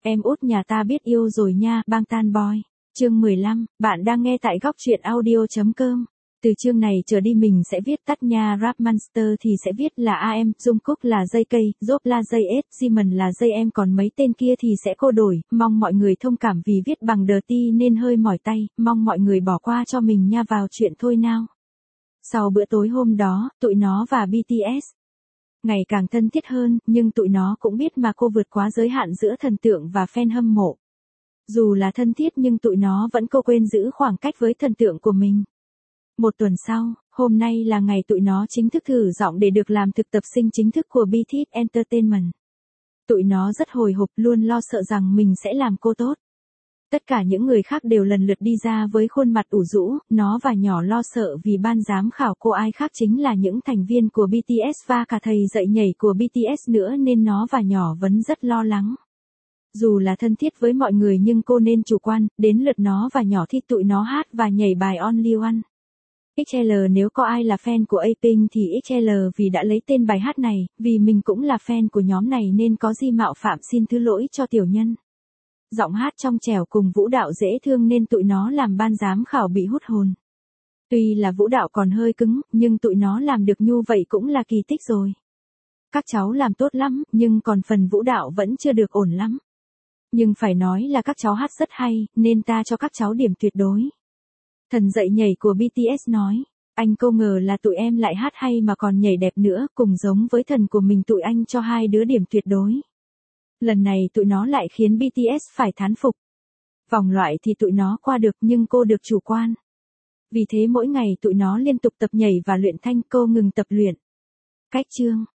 Em út nhà ta biết yêu rồi nha, Bangtan Boy. Chương 15, bạn đang nghe tại góc truyện audio.com. Từ chương này trở đi mình sẽ viết tắt nha, Rap Monster thì sẽ viết là AM, Jungkook là JK, Job là JS, Jimin là JM, còn mấy tên kia thì sẽ cô đổi. Mong mọi người thông cảm vì viết bằng dirty nên hơi mỏi tay, mong mọi người bỏ qua cho mình nha, vào chuyện thôi nào. Sau bữa tối hôm đó, tụi nó và BTS ngày càng thân thiết hơn, nhưng tụi nó cũng biết mà cô vượt quá giới hạn giữa thần tượng và fan hâm mộ. Dù là thân thiết nhưng tụi nó vẫn cô quên giữ khoảng cách với thần tượng của mình. Một tuần sau, hôm nay là ngày tụi nó chính thức thử giọng để được làm thực tập sinh chính thức của BTS Entertainment. Tụi nó rất hồi hộp, luôn lo sợ rằng mình sẽ làm cô tốt. Tất cả những người khác đều lần lượt đi ra với khuôn mặt ủ rũ, nó và nhỏ lo sợ vì ban giám khảo cô ai khác chính là những thành viên của BTS và cả thầy dạy nhảy của BTS nữa nên nó và nhỏ vẫn rất lo lắng. Dù là thân thiết với mọi người nhưng cô nên chủ quan, đến lượt nó và nhỏ thì tụi nó hát và nhảy bài Only One. XL, nếu có ai là fan của A-Pink thì XL vì đã lấy tên bài hát này, vì mình cũng là fan của nhóm này nên có gì mạo phạm xin thứ lỗi cho tiểu nhân. Giọng hát trong trẻo cùng vũ đạo dễ thương nên tụi nó làm ban giám khảo bị hút hồn. Tuy là vũ đạo còn hơi cứng, nhưng tụi nó làm được như vậy cũng là kỳ tích rồi. Các cháu làm tốt lắm, nhưng còn phần vũ đạo vẫn chưa được ổn lắm. Nhưng phải nói là các cháu hát rất hay, nên ta cho các cháu điểm tuyệt đối. Thần dạy nhảy của BTS nói, anh không ngờ là tụi em lại hát hay mà còn nhảy đẹp nữa, cùng giống với thần của mình, tụi anh cho hai đứa điểm tuyệt đối. Lần này tụi nó lại khiến BTS phải thán phục. Vòng loại thì tụi nó qua được nhưng cô được chủ quan. Vì thế mỗi ngày tụi nó liên tục tập nhảy và luyện thanh, cô ngừng tập luyện. Cách chương